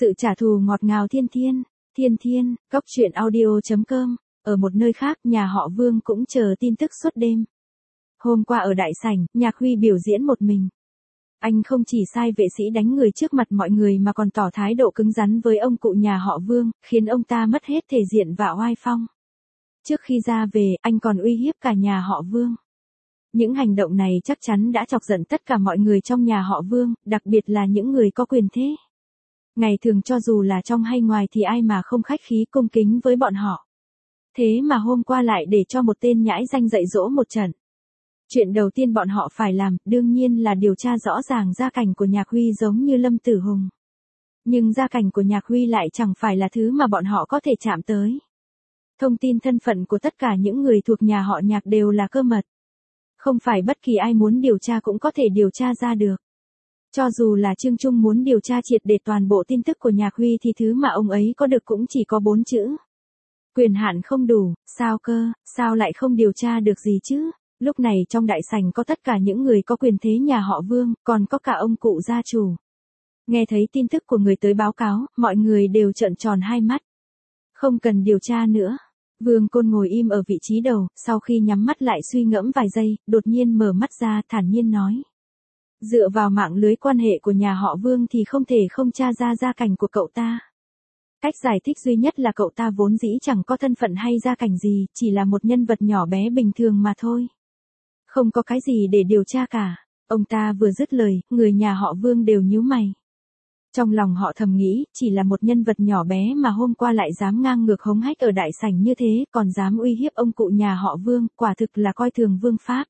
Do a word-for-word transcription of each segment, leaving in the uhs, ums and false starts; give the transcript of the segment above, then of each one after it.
Sự trả thù ngọt ngào thiên thiên, thiên thiên, góc truyện audio.com. Ở một nơi khác, nhà họ Vương cũng chờ tin tức suốt đêm. Hôm qua ở đại sảnh, Nhạc Huy biểu diễn một mình. Anh không chỉ sai vệ sĩ đánh người trước mặt mọi người mà còn tỏ thái độ cứng rắn với ông cụ nhà họ Vương, khiến ông ta mất hết thể diện và oai phong. Trước khi ra về, anh còn uy hiếp cả nhà họ Vương. Những hành động này chắc chắn đã chọc giận tất cả mọi người trong nhà họ Vương, đặc biệt là những người có quyền thế. Ngày thường cho dù là trong hay ngoài thì ai mà không khách khí cung kính với bọn họ. Thế mà hôm qua lại để cho một tên nhãi danh dạy dỗ một trận. Chuyện đầu tiên bọn họ phải làm, đương nhiên là điều tra rõ ràng gia cảnh của Nhạc Huy giống như Lâm Tử Hùng. Nhưng gia cảnh của Nhạc Huy lại chẳng phải là thứ mà bọn họ có thể chạm tới. Thông tin thân phận của tất cả những người thuộc nhà họ Nhạc đều là cơ mật. Không phải bất kỳ ai muốn điều tra cũng có thể điều tra ra được. Cho dù là Trương Trung muốn điều tra triệt để toàn bộ tin tức của Nhạc Huy thì thứ mà ông ấy có được cũng chỉ có bốn chữ. Quyền hạn không đủ, sao cơ, sao lại không điều tra được gì chứ? Lúc này trong đại sảnh có tất cả những người có quyền thế nhà họ Vương, còn có cả ông cụ gia chủ. Nghe thấy tin tức của người tới báo cáo, mọi người đều trợn tròn hai mắt. Không cần điều tra nữa. Vương Côn ngồi im ở vị trí đầu, sau khi nhắm mắt lại suy ngẫm vài giây, đột nhiên mở mắt ra thản nhiên nói. Dựa vào mạng lưới quan hệ của nhà họ Vương thì không thể không tra ra gia cảnh của cậu ta. Cách giải thích duy nhất là cậu ta vốn dĩ chẳng có thân phận hay gia cảnh gì, chỉ là một nhân vật nhỏ bé bình thường mà thôi. Không có cái gì để điều tra cả. Ông ta vừa dứt lời, người nhà họ Vương đều nhíu mày. Trong lòng họ thầm nghĩ, chỉ là một nhân vật nhỏ bé mà hôm qua lại dám ngang ngược hống hách ở đại sảnh như thế, còn dám uy hiếp ông cụ nhà họ Vương, quả thực là coi thường Vương Pháp.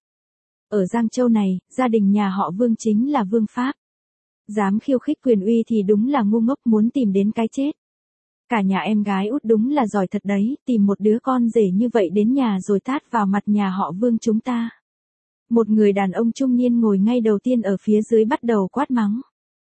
Ở Giang Châu này, gia đình nhà họ Vương chính là Vương Pháp. Dám khiêu khích quyền uy thì đúng là ngu ngốc muốn tìm đến cái chết. Cả nhà em gái út đúng là giỏi thật đấy, tìm một đứa con rể như vậy đến nhà rồi tát vào mặt nhà họ Vương chúng ta. Một người đàn ông trung niên ngồi ngay đầu tiên ở phía dưới bắt đầu quát mắng.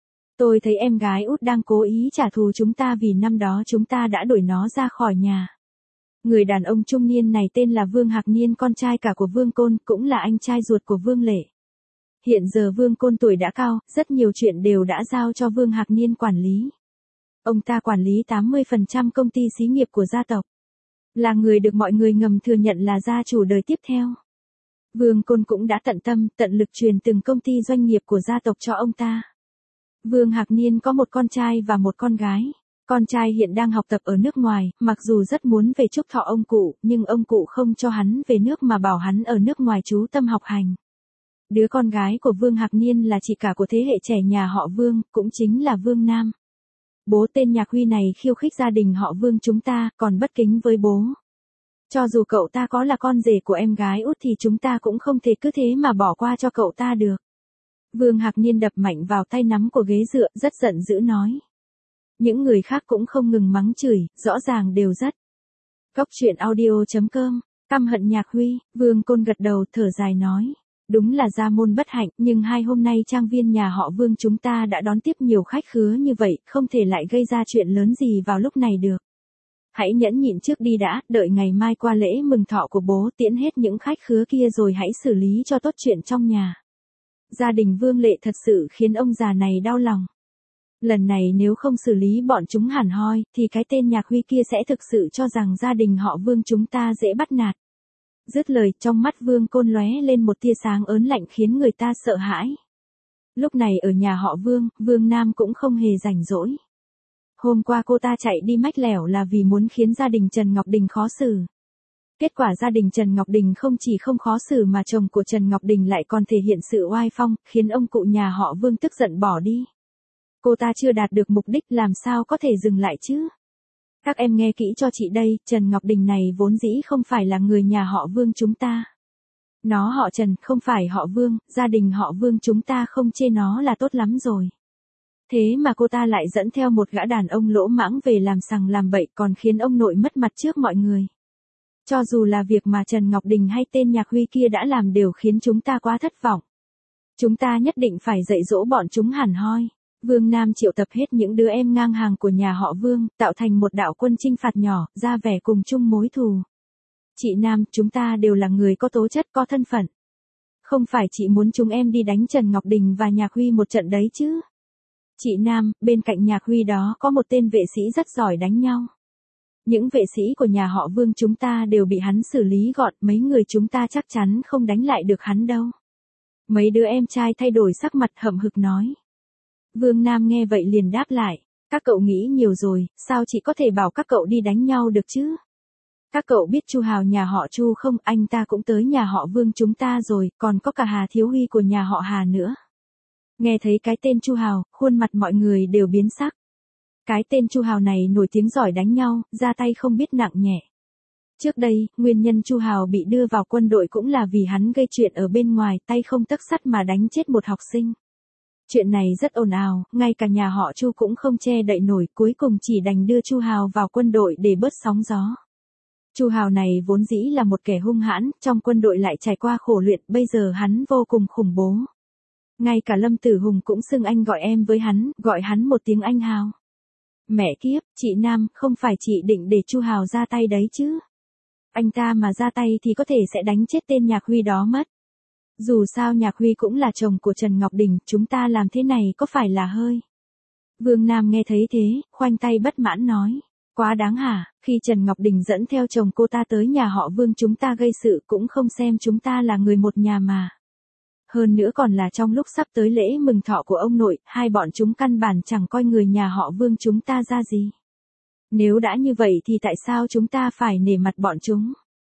Tôi thấy em gái út đang cố ý trả thù chúng ta vì năm đó chúng ta đã đuổi nó ra khỏi nhà. Người đàn ông trung niên này tên là Vương Hạc Niên, con trai cả của Vương Côn, cũng là anh trai ruột của Vương Lệ. Hiện giờ Vương Côn tuổi đã cao, rất nhiều chuyện đều đã giao cho Vương Hạc Niên quản lý. Ông ta quản lý tám mươi phần trăm công ty xí nghiệp của gia tộc. Là người được mọi người ngầm thừa nhận là gia chủ đời tiếp theo. Vương Côn cũng đã tận tâm, tận lực truyền từng công ty doanh nghiệp của gia tộc cho ông ta. Vương Hạc Niên có một con trai và một con gái. Con trai hiện đang học tập ở nước ngoài, mặc dù rất muốn về chúc thọ ông cụ, nhưng ông cụ không cho hắn về nước mà bảo hắn ở nước ngoài trú tâm học hành. Đứa con gái của Vương Hạc Niên là chị cả của thế hệ trẻ nhà họ Vương, cũng chính là Vương Nam. Bố tên Nhạc Huy này khiêu khích gia đình họ Vương chúng ta, còn bất kính với bố. Cho dù cậu ta có là con rể của em gái út thì chúng ta cũng không thể cứ thế mà bỏ qua cho cậu ta được. Vương Hạc Niên đập mạnh vào tay nắm của ghế dựa, rất giận dữ nói. Những người khác cũng không ngừng mắng chửi, rõ ràng đều rất. Góc truyện audio.com, căm hận Nhạc Huy, Vương Côn gật đầu thở dài nói. Đúng là gia môn bất hạnh, nhưng hai hôm nay trang viên nhà họ Vương chúng ta đã đón tiếp nhiều khách khứa như vậy, không thể lại gây ra chuyện lớn gì vào lúc này được. Hãy nhẫn nhịn trước đi đã, đợi ngày mai qua lễ mừng thọ của bố tiễn hết những khách khứa kia rồi hãy xử lý cho tốt chuyện trong nhà. Gia đình Vương Lệ thật sự khiến ông già này đau lòng. Lần này nếu không xử lý bọn chúng hẳn hoi, thì cái tên Nhạc Huy kia sẽ thực sự cho rằng gia đình họ Vương chúng ta dễ bắt nạt. Dứt lời, trong mắt Vương Côn lóe lên một tia sáng ớn lạnh khiến người ta sợ hãi. Lúc này ở nhà họ Vương, Vương Nam cũng không hề rảnh rỗi. Hôm qua cô ta chạy đi mách lẻo là vì muốn khiến gia đình Trần Ngọc Đình khó xử. Kết quả gia đình Trần Ngọc Đình không chỉ không khó xử mà chồng của Trần Ngọc Đình lại còn thể hiện sự oai phong, khiến ông cụ nhà họ Vương tức giận bỏ đi. Cô ta chưa đạt được mục đích làm sao có thể dừng lại chứ? Các em nghe kỹ cho chị đây, Trần Ngọc Đình này vốn dĩ không phải là người nhà họ Vương chúng ta. Nó họ Trần, không phải họ Vương, gia đình họ Vương chúng ta không chê nó là tốt lắm rồi. Thế mà cô ta lại dẫn theo một gã đàn ông lỗ mãng về làm sằng làm bậy còn khiến ông nội mất mặt trước mọi người. Cho dù là việc mà Trần Ngọc Đình hay tên Nhạc Huy kia đã làm đều khiến chúng ta quá thất vọng. Chúng ta nhất định phải dạy dỗ bọn chúng hẳn hoi. Vương Nam triệu tập hết những đứa em ngang hàng của nhà họ Vương, tạo thành một đạo quân chinh phạt nhỏ, ra vẻ cùng chung mối thù. Chị Nam, chúng ta đều là người có tố chất, có thân phận. Không phải chị muốn chúng em đi đánh Trần Ngọc Đình và Nhạc Huy một trận đấy chứ. Chị Nam, bên cạnh Nhạc Huy đó có một tên vệ sĩ rất giỏi đánh nhau. Những vệ sĩ của nhà họ Vương chúng ta đều bị hắn xử lý gọn, mấy người chúng ta chắc chắn không đánh lại được hắn đâu. Mấy đứa em trai thay đổi sắc mặt hậm hực nói. Vương Nam nghe vậy liền đáp lại, các cậu nghĩ nhiều rồi, sao chị có thể bảo các cậu đi đánh nhau được chứ? Các cậu biết Chu Hào nhà họ Chu không, anh ta cũng tới nhà họ Vương chúng ta rồi, còn có cả Hà Thiếu Huy của nhà họ Hà nữa. Nghe thấy cái tên Chu Hào, khuôn mặt mọi người đều biến sắc. Cái tên Chu Hào này nổi tiếng giỏi đánh nhau, ra tay không biết nặng nhẹ. Trước đây, nguyên nhân Chu Hào bị đưa vào quân đội cũng là vì hắn gây chuyện ở bên ngoài, tay không tấc sắt mà đánh chết một học sinh. Chuyện này rất ồn ào, ngay cả nhà họ Chu cũng không che đậy nổi, cuối cùng chỉ đành đưa Chu Hào vào quân đội để bớt sóng gió. Chu Hào này vốn dĩ là một kẻ hung hãn, trong quân đội lại trải qua khổ luyện, bây giờ hắn vô cùng khủng bố. Ngay cả Lâm Tử Hùng cũng xưng anh gọi em với hắn, gọi hắn một tiếng anh Hào. Mẹ kiếp, chị Nam, không phải chị định để Chu Hào ra tay đấy chứ? Anh ta mà ra tay thì có thể sẽ đánh chết tên Nhạc Huy đó mất. Dù sao Nhạc Huy cũng là chồng của Trần Ngọc Đình, chúng ta làm thế này có phải là hơi? Vương Nam nghe thấy thế, khoanh tay bất mãn nói. Quá đáng hả, khi Trần Ngọc Đình dẫn theo chồng cô ta tới nhà họ Vương chúng ta gây sự cũng không xem chúng ta là người một nhà mà. Hơn nữa còn là trong lúc sắp tới lễ mừng thọ của ông nội, hai bọn chúng căn bản chẳng coi người nhà họ Vương chúng ta ra gì. Nếu đã như vậy thì tại sao chúng ta phải nể mặt bọn chúng?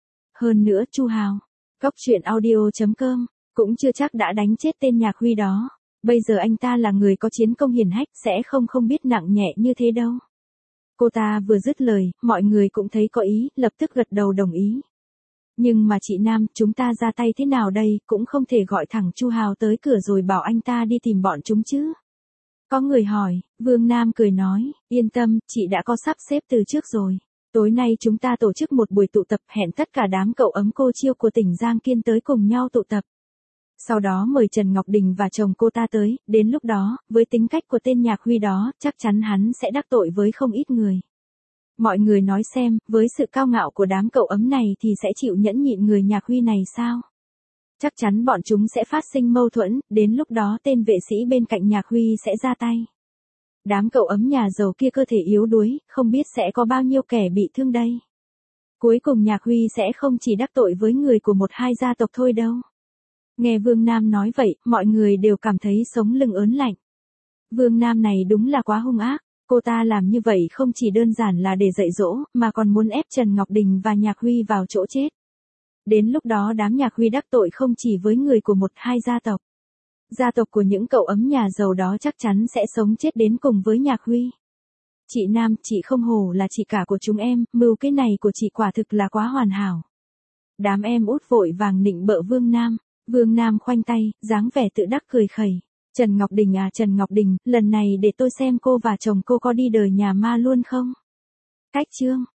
Hơn nữa Chu Hào, Cốc Truyện Audio chấm com, cũng chưa chắc đã đánh chết tên Nhạc Huy đó. Bây giờ anh ta là người có chiến công hiển hách, sẽ không không biết nặng nhẹ như thế đâu. Cô ta vừa dứt lời, mọi người cũng thấy có ý, lập tức gật đầu đồng ý. Nhưng mà chị Nam, chúng ta ra tay thế nào đây, cũng không thể gọi thẳng Chu Hào tới cửa rồi bảo anh ta đi tìm bọn chúng chứ. Có người hỏi, Vương Nam cười nói, yên tâm, chị đã có sắp xếp từ trước rồi. Tối nay chúng ta tổ chức một buổi tụ tập, hẹn tất cả đám cậu ấm cô Chiêu của tỉnh Giang Kiên tới cùng nhau tụ tập. Sau đó mời Trần Ngọc Đình và chồng cô ta tới, đến lúc đó, với tính cách của tên Nhạc Huy đó, chắc chắn hắn sẽ đắc tội với không ít người. Mọi người nói xem, với sự cao ngạo của đám cậu ấm này thì sẽ chịu nhẫn nhịn người Nhạc Huy này sao? Chắc chắn bọn chúng sẽ phát sinh mâu thuẫn, đến lúc đó tên vệ sĩ bên cạnh Nhạc Huy sẽ ra tay. Đám cậu ấm nhà giàu kia cơ thể yếu đuối, không biết sẽ có bao nhiêu kẻ bị thương đây. Cuối cùng Nhạc Huy sẽ không chỉ đắc tội với người của một hai gia tộc thôi đâu. Nghe Vương Nam nói vậy, mọi người đều cảm thấy sống lưng ớn lạnh. Vương Nam này đúng là quá hung ác, cô ta làm như vậy không chỉ đơn giản là để dạy dỗ, mà còn muốn ép Trần Ngọc Đình và Nhạc Huy vào chỗ chết. Đến lúc đó đám Nhạc Huy đắc tội không chỉ với người của một hai gia tộc. Gia tộc của những cậu ấm nhà giàu đó chắc chắn sẽ sống chết đến cùng với Nhạc Huy. Chị Nam, chị không hổ là chị cả của chúng em, mưu cái này của chị quả thực là quá hoàn hảo. Đám em út vội vàng nịnh bợ Vương Nam. Vương Nam khoanh tay, dáng vẻ tự đắc cười khẩy. Trần Ngọc Đình à Trần Ngọc Đình, lần này để tôi xem cô và chồng cô có đi đời nhà ma luôn không? Cách chương.